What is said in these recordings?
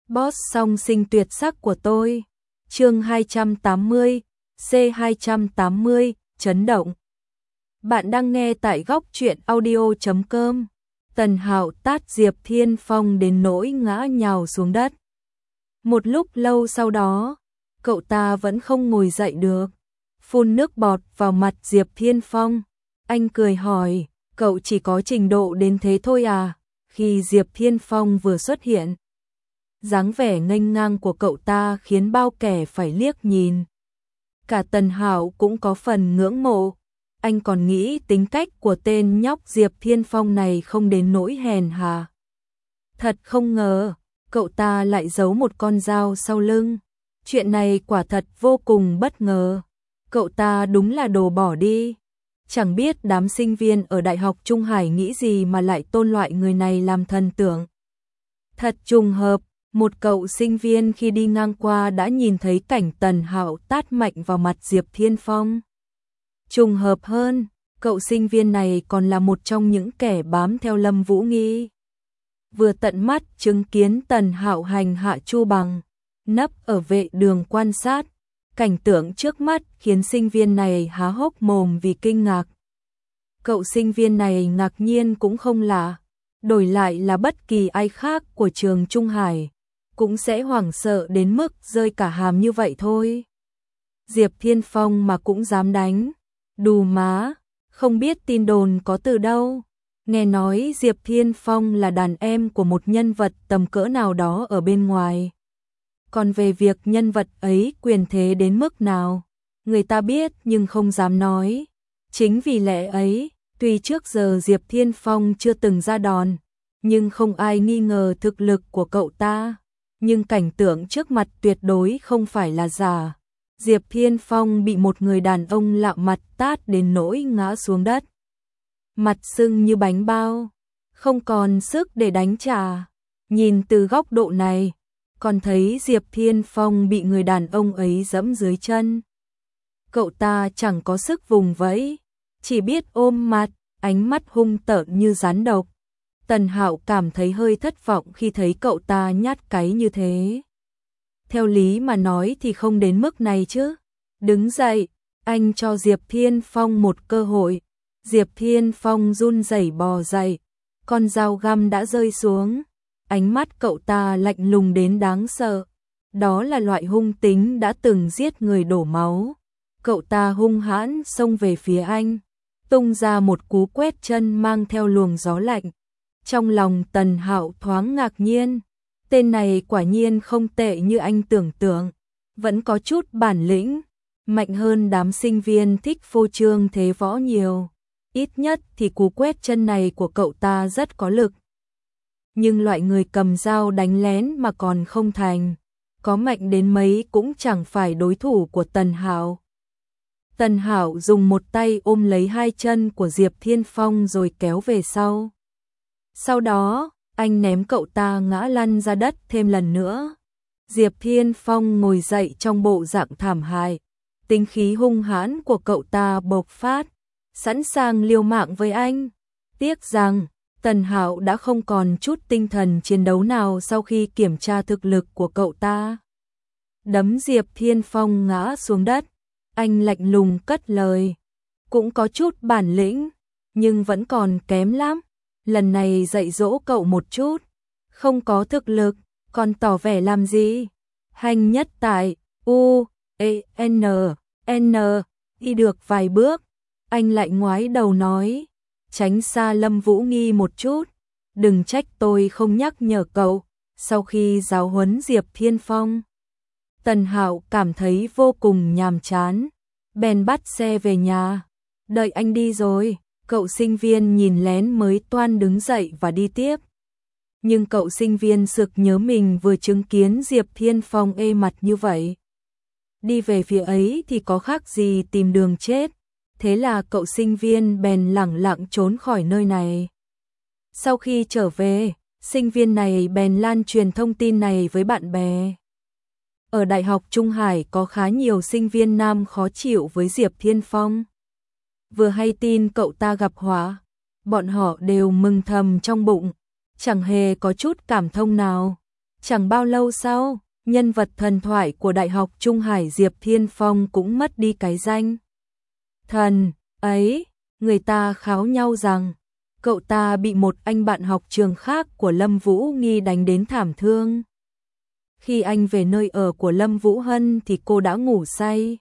Boss song sinh tuyệt sắc của tôi. Chương 280, C280, chấn động. Bạn đang nghe tại góc truyện audio.com. Tần Hạo tát Diệp Thiên Phong đến nỗi ngã nhào xuống đất. Một lúc lâu sau đó, cậu ta vẫn không ngồi dậy được, phun nước bọt vào mặt Diệp Thiên Phong. Anh cười hỏi, cậu chỉ có trình độ đến thế thôi à? Khi Diệp Thiên Phong vừa xuất hiện, dáng vẻ nghênh ngang của cậu ta khiến bao kẻ phải liếc nhìn. Cả Tần Hạo cũng có phần ngưỡng mộ. Anh còn nghĩ tính cách của tên nhóc Diệp Thiên Phong này không đến nỗi hèn hà. Thật không ngờ, cậu ta lại giấu một con dao sau lưng. Chuyện này quả thật vô cùng bất ngờ. Cậu ta đúng là đồ bỏ đi. Chẳng biết đám sinh viên ở Đại học Trung Hải nghĩ gì mà lại tôn loại người này làm thần tượng. Thật trùng hợp, một cậu sinh viên khi đi ngang qua đã nhìn thấy cảnh Tần Hạo tát mạnh vào mặt Diệp Thiên Phong. Trùng hợp hơn, cậu sinh viên này còn là một trong những kẻ bám theo Lâm Vũ Nghi. Vừa tận mắt chứng kiến Tần Hạo hành hạ Chu Bằng, nấp ở vệ đường quan sát. Cảnh tượng trước mắt khiến sinh viên này há hốc mồm vì kinh ngạc. Cậu sinh viên này ngạc nhiên cũng không lạ, đổi lại là bất kỳ ai khác của trường Trung Hải cũng sẽ hoảng sợ đến mức rơi cả hàm như vậy thôi. Diệp Thiên Phong mà cũng dám đánh, đù má, không biết tin đồn có từ đâu. Nghe nói Diệp Thiên Phong là đàn em của một nhân vật tầm cỡ nào đó ở bên ngoài. Còn về việc nhân vật ấy quyền thế đến mức nào, người ta biết nhưng không dám nói. Chính vì lẽ ấy, tuy trước giờ Diệp Thiên Phong chưa từng ra đòn, nhưng không ai nghi ngờ thực lực của cậu ta. Nhưng cảnh tượng trước mặt tuyệt đối không phải là giả. Diệp Thiên Phong bị một người đàn ông lạ mặt tát đến nỗi ngã xuống đất. Mặt sưng như bánh bao, không còn sức để đánh trả. Nhìn từ góc độ này, còn thấy Diệp Thiên Phong bị người đàn ông ấy giẫm dưới chân. Cậu ta chẳng có sức vùng vẫy, chỉ biết ôm mặt, ánh mắt hung tợn như rắn độc. Tần Hạo cảm thấy hơi thất vọng khi thấy cậu ta nhát cáy như thế. Theo lý mà nói thì không đến mức này chứ. Đứng dậy, anh cho Diệp Thiên Phong một cơ hội. Diệp Thiên Phong run rẩy bò dậy, con dao găm đã rơi xuống. Ánh mắt cậu ta lạnh lùng đến đáng sợ. Đó là loại hung tính đã từng giết người đổ máu. Cậu ta hung hãn xông về phía anh, tung ra một cú quét chân mang theo luồng gió lạnh. Trong lòng Tần Hạo thoáng ngạc nhiên, tên này quả nhiên không tệ như anh tưởng tượng, vẫn có chút bản lĩnh, mạnh hơn đám sinh viên thích phô trương thế võ nhiều. Ít nhất thì cú quét chân này của cậu ta rất có lực. Nhưng loại người cầm dao đánh lén mà còn không thành, có mạnh đến mấy cũng chẳng phải đối thủ của Tần Hạo. Tần Hạo dùng một tay ôm lấy hai chân của Diệp Thiên Phong rồi kéo về sau. Sau đó, anh ném cậu ta ngã lăn ra đất thêm lần nữa. Diệp Thiên Phong ngồi dậy trong bộ dạng thảm hại. Tính khí hung hãn của cậu ta bộc phát, sẵn sàng liều mạng với anh. Tiếc rằng, Tần Hạo đã không còn chút tinh thần chiến đấu nào sau khi kiểm tra thực lực của cậu ta. Đấm Diệp Thiên Phong ngã xuống đất, anh lạnh lùng cất lời. Cũng có chút bản lĩnh, nhưng vẫn còn kém lắm. Lần này dạy dỗ cậu một chút, không có thực lực, còn tỏ vẻ làm gì? Hành nhất tại, N, đi được vài bước, anh lại ngoái đầu nói, tránh xa Lâm Vũ Nghi một chút, đừng trách tôi không nhắc nhở cậu. Sau khi giáo huấn Diệp Thiên Phong, Tần Hạo cảm thấy vô cùng nhàm chán, bèn bắt xe về nhà. Đợi anh đi rồi, cậu sinh viên nhìn lén mới toan đứng dậy và đi tiếp. Nhưng cậu sinh viên sực nhớ mình vừa chứng kiến Diệp Thiên Phong ê mặt như vậy. Đi về phía ấy thì có khác gì tìm đường chết. Thế là cậu sinh viên bèn lẳng lặng trốn khỏi nơi này. Sau khi trở về, sinh viên này bèn lan truyền thông tin này với bạn bè. Ở Đại học Trung Hải có khá nhiều sinh viên nam khó chịu với Diệp Thiên Phong. Vừa hay tin cậu ta gặp họa, bọn họ đều mừng thầm trong bụng, chẳng hề có chút cảm thông nào. Chẳng bao lâu sau, nhân vật thần thoại của Đại học Trung Hải Diệp Thiên Phong cũng mất đi cái danh thần ấy. Người ta kháo nhau rằng cậu ta bị một anh bạn học trường khác của Lâm Vũ Nghi đánh đến thảm thương. Khi anh về nơi ở của Lâm Vũ Hân thì cô đã ngủ say.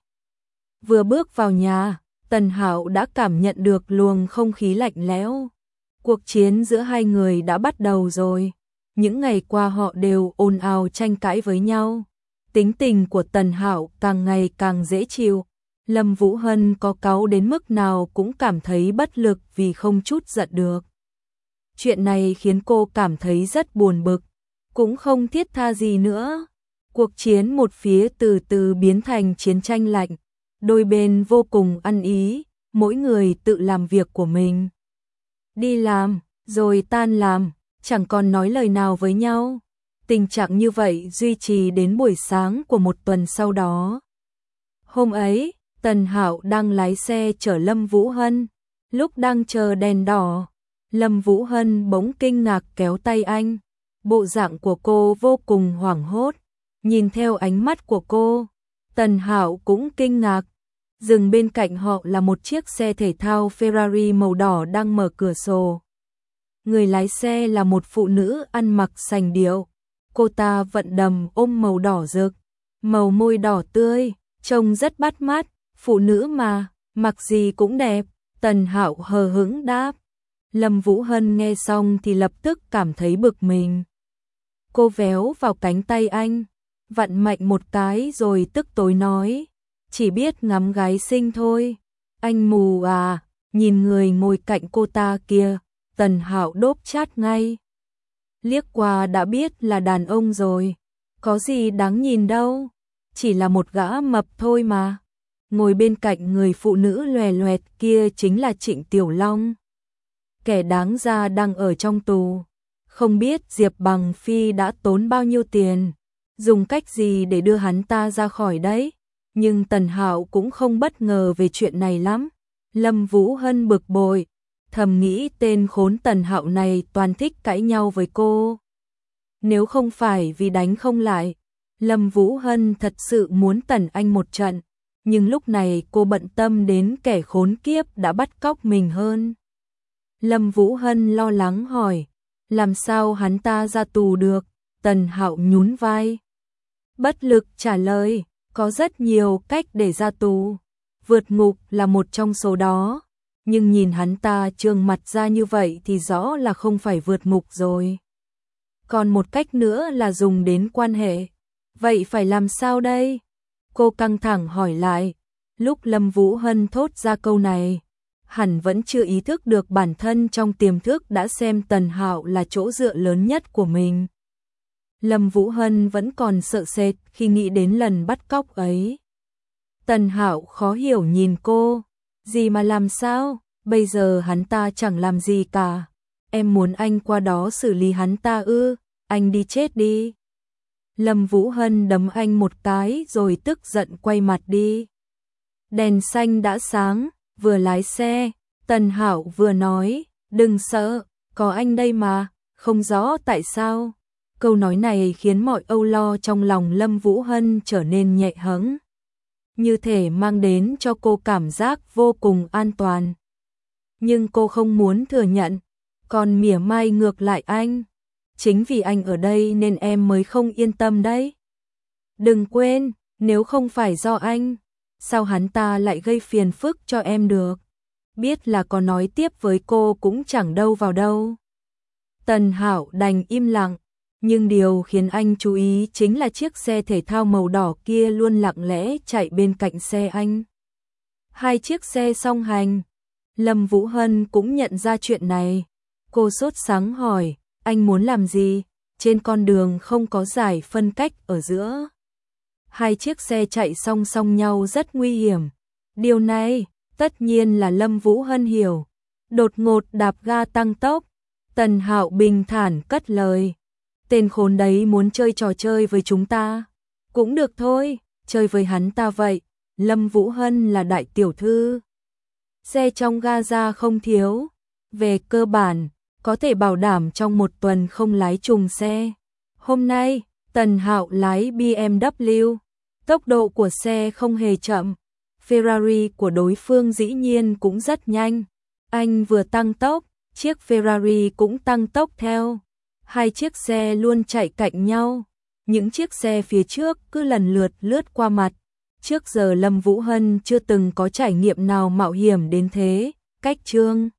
Vừa bước vào nhà, Tần Hạo đã cảm nhận được luồng không khí lạnh lẽo. Cuộc chiến giữa hai người đã bắt đầu rồi. Những ngày qua họ đều ồn ào tranh cãi với nhau. Tính tình của Tần Hạo càng ngày càng dễ chịu. Lâm Vũ Hân có cáu đến mức nào cũng cảm thấy bất lực vì không chút giận được. Chuyện này khiến cô cảm thấy rất buồn bực, cũng không thiết tha gì nữa. Cuộc chiến một phía từ từ biến thành chiến tranh lạnh. Đôi bên vô cùng ăn ý, mỗi người tự làm việc của mình. Đi làm, rồi tan làm, chẳng còn nói lời nào với nhau. Tình trạng như vậy duy trì đến buổi sáng của một tuần sau đó. Hôm ấy, Tần Hạo đang lái xe chở Lâm Vũ Hân. Lúc đang chờ đèn đỏ, Lâm Vũ Hân bỗng kinh ngạc kéo tay anh. Bộ dạng của cô vô cùng hoảng hốt. Nhìn theo ánh mắt của cô, Tần Hạo cũng kinh ngạc. Dừng bên cạnh họ là một chiếc xe thể thao Ferrari màu đỏ đang mở cửa sổ. Người lái xe là một phụ nữ ăn mặc sành điệu. Cô ta vận đầm ôm màu đỏ rực, màu môi đỏ tươi, trông rất bắt mắt. Phụ nữ mà, mặc gì cũng đẹp. Tần Hạo hờ hững đáp. Lâm Vũ Hân nghe xong thì lập tức cảm thấy bực mình. Cô véo vào cánh tay anh, vặn mạnh một cái rồi tức tối nói. Chỉ biết ngắm gái xinh thôi. Anh mù à? Nhìn người ngồi cạnh cô ta kia. Tần Hạo đốp chát ngay. Liếc qua đã biết là đàn ông rồi. Có gì đáng nhìn đâu. Chỉ là một gã mập thôi mà. Ngồi bên cạnh người phụ nữ loè loẹt kia chính là Trịnh Tiểu Long. Kẻ đáng ra đang ở trong tù. Không biết Diệp Bằng Phi đã tốn bao nhiêu tiền, dùng cách gì để đưa hắn ta ra khỏi đấy. Nhưng Tần Hạo cũng không bất ngờ về chuyện này lắm. Lâm Vũ Hân bực bội, thầm nghĩ tên khốn Tần Hạo này toàn thích cãi nhau với cô. Nếu không phải vì đánh không lại, Lâm Vũ Hân thật sự muốn tẩn anh một trận. Nhưng lúc này cô bận tâm đến kẻ khốn kiếp đã bắt cóc mình hơn. Lâm Vũ Hân lo lắng hỏi, làm sao hắn ta ra tù được? Tần Hạo nhún vai, bất lực trả lời, có rất nhiều cách để ra tù. Vượt ngục là một trong số đó. Nhưng nhìn hắn ta trương mặt ra như vậy thì rõ là không phải vượt ngục rồi. Còn một cách nữa là dùng đến quan hệ. Vậy phải làm sao đây? Cô căng thẳng hỏi lại. Lúc Lâm Vũ Hân thốt ra câu này, hẳn vẫn chưa ý thức được bản thân trong tiềm thức đã xem Tần Hạo là chỗ dựa lớn nhất của mình. Lâm Vũ Hân vẫn còn sợ sệt khi nghĩ đến lần bắt cóc ấy. Tần Hạo khó hiểu nhìn cô. Gì mà làm sao? Bây giờ hắn ta chẳng làm gì cả. Em muốn anh qua đó xử lý hắn ta ư? Anh đi chết đi. Lâm Vũ Hân đấm anh một cái rồi tức giận quay mặt đi. Đèn xanh đã sáng, vừa lái xe, Tần Hạo vừa nói, đừng sợ, có anh đây mà, không rõ tại sao. Câu nói này khiến mọi âu lo trong lòng Lâm Vũ Hân trở nên nhẹ hẫng. Như thể mang đến cho cô cảm giác vô cùng an toàn. Nhưng cô không muốn thừa nhận, còn mỉa mai ngược lại anh. Chính vì anh ở đây nên em mới không yên tâm đấy. Đừng quên, nếu không phải do anh, sao hắn ta lại gây phiền phức cho em được? Biết là có nói tiếp với cô cũng chẳng đâu vào đâu. Tần Hạo đành im lặng, nhưng điều khiến anh chú ý chính là chiếc xe thể thao màu đỏ kia luôn lặng lẽ chạy bên cạnh xe anh. Hai chiếc xe song hành. Lâm Vũ Hân cũng nhận ra chuyện này. Cô sốt sắng hỏi, anh muốn làm gì? Trên con đường không có giải phân cách ở giữa. Hai chiếc xe chạy song song nhau rất nguy hiểm. Điều này, tất nhiên là Lâm Vũ Hân hiểu. Đột ngột đạp ga tăng tốc. Tần Hạo bình thản cất lời. Tên khốn đấy muốn chơi trò chơi với chúng ta. Cũng được thôi, chơi với hắn ta vậy. Lâm Vũ Hân là đại tiểu thư. Xe trong Gaza không thiếu. Về cơ bản, có thể bảo đảm trong một tuần không lái trùng xe. Hôm nay, Tần Hạo lái BMW, tốc độ của xe không hề chậm, Ferrari của đối phương dĩ nhiên cũng rất nhanh. Anh vừa tăng tốc, chiếc Ferrari cũng tăng tốc theo. Hai chiếc xe luôn chạy cạnh nhau, những chiếc xe phía trước cứ lần lượt lướt qua mặt. Trước giờ Lâm Vũ Hân chưa từng có trải nghiệm nào mạo hiểm đến thế, cách Trương